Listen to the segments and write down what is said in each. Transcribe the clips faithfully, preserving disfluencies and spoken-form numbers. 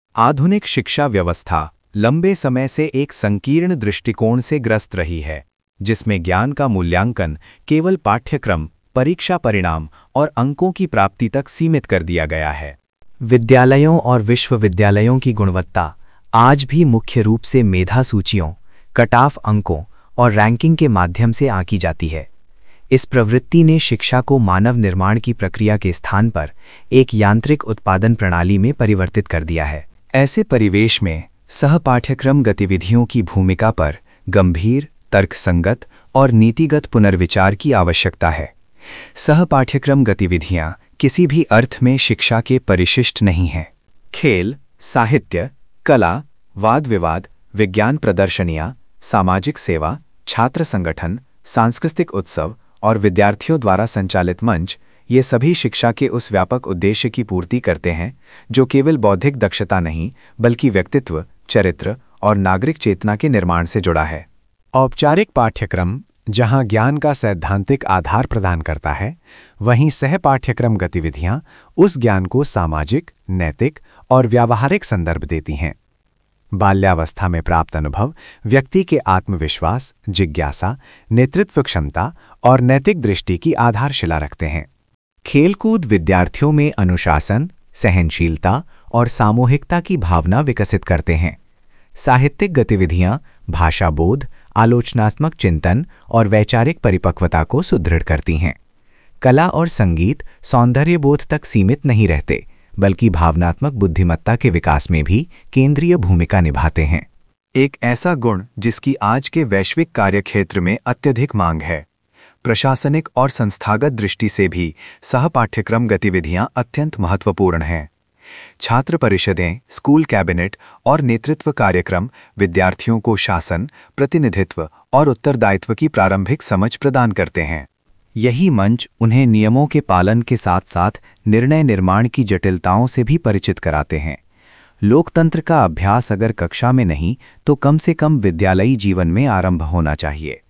आधुनिक शिक्षा व्यवस्था लंबे समय से एक संकीर्ण दृष्टिकोण से ग्रस्त रही है, जिसमें ज्ञान का मूल्यांकन केवल पाठ्यक्रम, परीक्षा परिणाम और अंकों की प्राप्ति तक सीमित कर दिया गया है। विद्यालयों और विश्वविद्यालयों की गुणवत्ता आज भी मुख्य रूप से मेधा सूचियों, कट ऑफ अंकों और रैंकिंग के माध्यम से आंकी जाती है। इस प्रवृत्ति ने शिक्षा को मानव निर्माण की प्रक्रिया के स्थान पर एक यांत्रिक उत्पादन प्रणाली में परिवर्तित कर दिया है। ऐसे परिवेश में सहपाठ्यक्रम गतिविधियों की भूमिका पर गंभीर, तर्कसंगत और नीतिगत पुनर्विचार की आवश्यकता है। सहपाठ्यक्रम गतिविधियां किसी भी अर्थ में शिक्षा के परिशिष्ट नहीं हैं। खेल, साहित्य, कला, वाद विवाद, विज्ञान प्रदर्शनियां, सामाजिक सेवा, छात्र संगठन, सांस्कृतिक उत्सव और विद्यार्थियों द्वारा संचालित मंच, ये सभी शिक्षा के उस व्यापक उद्देश्य की पूर्ति करते हैं जो केवल बौद्धिक दक्षता नहीं बल्कि व्यक्तित्व, चरित्र और नागरिक चेतना के निर्माण से जुड़ा है। औपचारिक पाठ्यक्रम जहां ज्ञान का सैद्धांतिक आधार प्रदान करता है, वहीं सहपाठ्यक्रम गतिविधियां उस ज्ञान को सामाजिक, नैतिक और व्यावहारिक संदर्भ देती हैं। बाल्यावस्था में प्राप्त अनुभव व्यक्ति के आत्मविश्वास, जिज्ञासा, नेतृत्व क्षमता और नैतिक दृष्टि की आधारशिला रखते हैं। खेलकूद विद्यार्थियों में अनुशासन, सहनशीलता और सामूहिकता की भावना विकसित करते हैं। साहित्यिक गतिविधियां भाषा बोध, आलोचनात्मक चिंतन और वैचारिक परिपक्वता को सुदृढ़ करती हैं। कला और संगीत सौंदर्य बोध तक सीमित नहीं रहते, बल्कि भावनात्मक बुद्धिमत्ता के विकास में भी केंद्रीय भूमिका निभाते हैं। एक ऐसा गुण जिसकी आज के वैश्विक कार्यक्षेत्र में अत्यधिक मांग है। प्रशासनिक और संस्थागत दृष्टि से भी सहपाठ्यक्रम गतिविधियां अत्यंत महत्वपूर्ण हैं। छात्र परिषदें, स्कूल कैबिनेट और नेतृत्व कार्यक्रम विद्यार्थियों को शासन, प्रतिनिधित्व और उत्तरदायित्व की प्रारंभिक समझ प्रदान करते हैं। यही मंच उन्हें नियमों के पालन के साथ साथ निर्णय निर्माण की जटिलताओं से भी परिचित कराते हैं। लोकतंत्र का अभ्यास अगर कक्षा में नहीं तो कम से कम विद्यालयी जीवन में आरंभ होना चाहिए।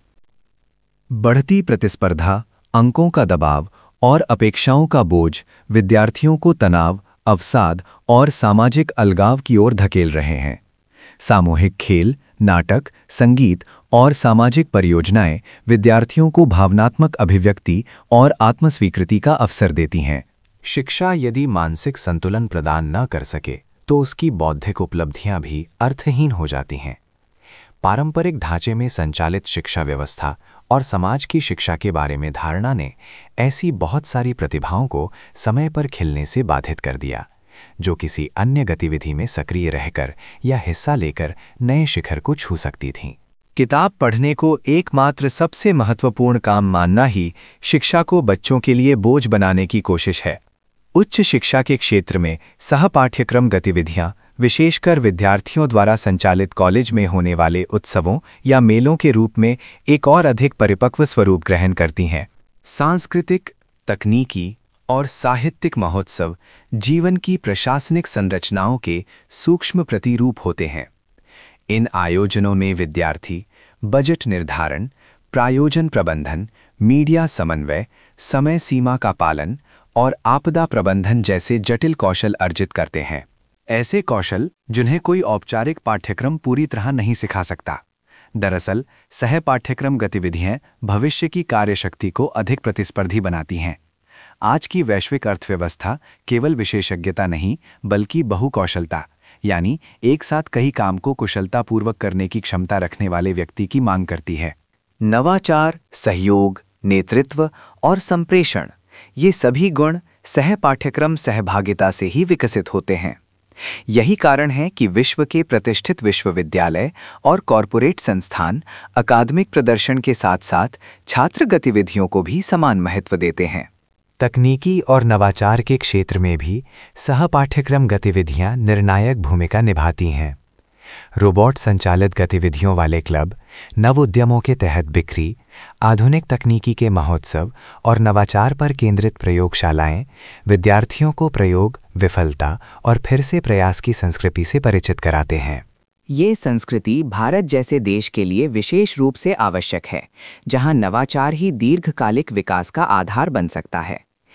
बढ़ती प्रतिस्पर्धा, अंकों का दबाव और अपेक्षाओं का बोझ विद्यार्थियों को तनाव, अवसाद और सामाजिक अलगाव की ओर धकेल रहे हैं। सामूहिक खेल, नाटक, संगीत और सामाजिक परियोजनाएं विद्यार्थियों को भावनात्मक अभिव्यक्ति और आत्मस्वीकृति का अवसर देती हैं। शिक्षा यदि मानसिक संतुलन प्रदान न कर सके तो उसकी बौद्धिक उपलब्धियां भी अर्थहीन हो जाती हैं। पारंपरिक ढांचे में संचालित शिक्षा व्यवस्था और समाज की शिक्षा के बारे में धारणा ने ऐसी बहुत सारी प्रतिभाओं को समय पर खिलने से बाधित कर दिया, जो किसी अन्य गतिविधि में सक्रिय रहकर या हिस्सा लेकर नए शिखर को छू सकती थीं। किताब पढ़ने को एकमात्र सबसे महत्वपूर्ण काम मानना ही शिक्षा को बच्चों के लिए बोझ बनाने की कोशिश है। उच्च शिक्षा के क्षेत्र में सहपाठ्यक्रम गतिविधियां विशेषकर विद्यार्थियों द्वारा संचालित कॉलेज में होने वाले उत्सवों या मेलों के रूप में एक और अधिक परिपक्व स्वरूप ग्रहण करती हैं। सांस्कृतिक, तकनीकी और साहित्यिक महोत्सव जीवन की प्रशासनिक संरचनाओं के सूक्ष्म प्रतिरूप होते हैं। इन आयोजनों में विद्यार्थी बजट निर्धारण, प्रायोजन प्रबंधन, मीडिया समन्वय, समय सीमा का पालन और आपदा प्रबंधन जैसे जटिल कौशल अर्जित करते हैं। ऐसे कौशल जिन्हें कोई औपचारिक पाठ्यक्रम पूरी तरह नहीं सिखा सकता। दरअसल सहपाठ्यक्रम गतिविधियां भविष्य की कार्यशक्ति को अधिक प्रतिस्पर्धी बनाती हैं। आज की वैश्विक अर्थव्यवस्था केवल विशेषज्ञता नहीं बल्कि बहुकौशलता, यानी एक साथ कई काम को कुशलतापूर्वक करने की क्षमता रखने वाले व्यक्ति की मांग करती है। नवाचार, सहयोग, नेतृत्व और संप्रेषण, ये सभी गुण सहपाठ्यक्रम सहभागिता से ही विकसित होते हैं। यही कारण है कि विश्व के प्रतिष्ठित विश्वविद्यालय और कॉरपोरेट संस्थान अकादमिक प्रदर्शन के साथ साथ छात्र गतिविधियों को भी समान महत्व देते हैं। तकनीकी और नवाचार के क्षेत्र में भी सहपाठ्यक्रम गतिविधियां निर्णायक भूमिका निभाती हैं। रोबोट संचालित गतिविधियों वाले क्लब, नव उद्यमों के तहत बिक्री, आधुनिक तकनीकी के महोत्सव और नवाचार पर केंद्रित प्रयोगशालाएं विद्यार्थियों को प्रयोग, विफलता और फिर से प्रयास की संस्कृति से परिचित कराते हैं। ये संस्कृति भारत जैसे देश के लिए विशेष रूप से आवश्यक है, जहां नवाचार ही दीर्घकालिक विकास का आधार बन सकता है।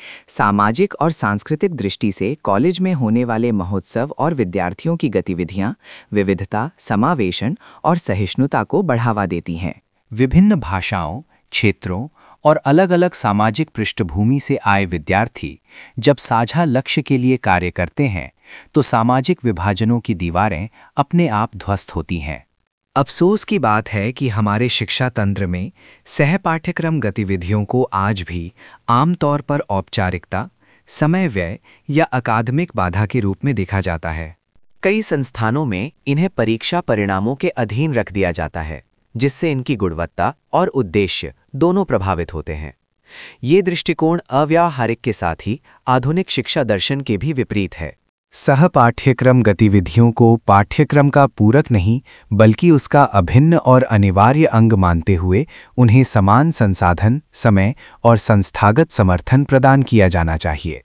सामाजिक और सांस्कृतिक दृष्टि से कॉलेज में होने वाले महोत्सव और विद्यार्थियों की गतिविधियां विविधता, समावेशन और सहिष्णुता को बढ़ावा देती हैं। विभिन्न भाषाओं, क्षेत्रों और अलग-अलग सामाजिक पृष्ठभूमि से आए विद्यार्थी जब साझा लक्ष्य के लिए कार्य करते हैं तो सामाजिक विभाजनों की दीवारें अपने आप ध्वस्त होती हैं। अफसोस की बात है कि हमारे शिक्षा तंत्र में सहपाठ्यक्रम गतिविधियों को आज भी आमतौर पर औपचारिकता, समय व्यय या अकादमिक बाधा के रूप में देखा जाता है। कई संस्थानों में इन्हें परीक्षा परिणामों के अधीन रख दिया जाता है, जिससे इनकी गुणवत्ता और उद्देश्य दोनों प्रभावित होते हैं। ये दृष्टिकोण अव्यावहारिक के साथ ही आधुनिक शिक्षा दर्शन के भी विपरीत है। सहपाठ्यक्रम गतिविधियों को पाठ्यक्रम का पूरक नहीं बल्कि उसका अभिन्न और अनिवार्य अंग मानते हुए उन्हें समान संसाधन, समय और संस्थागत समर्थन प्रदान किया जाना चाहिए।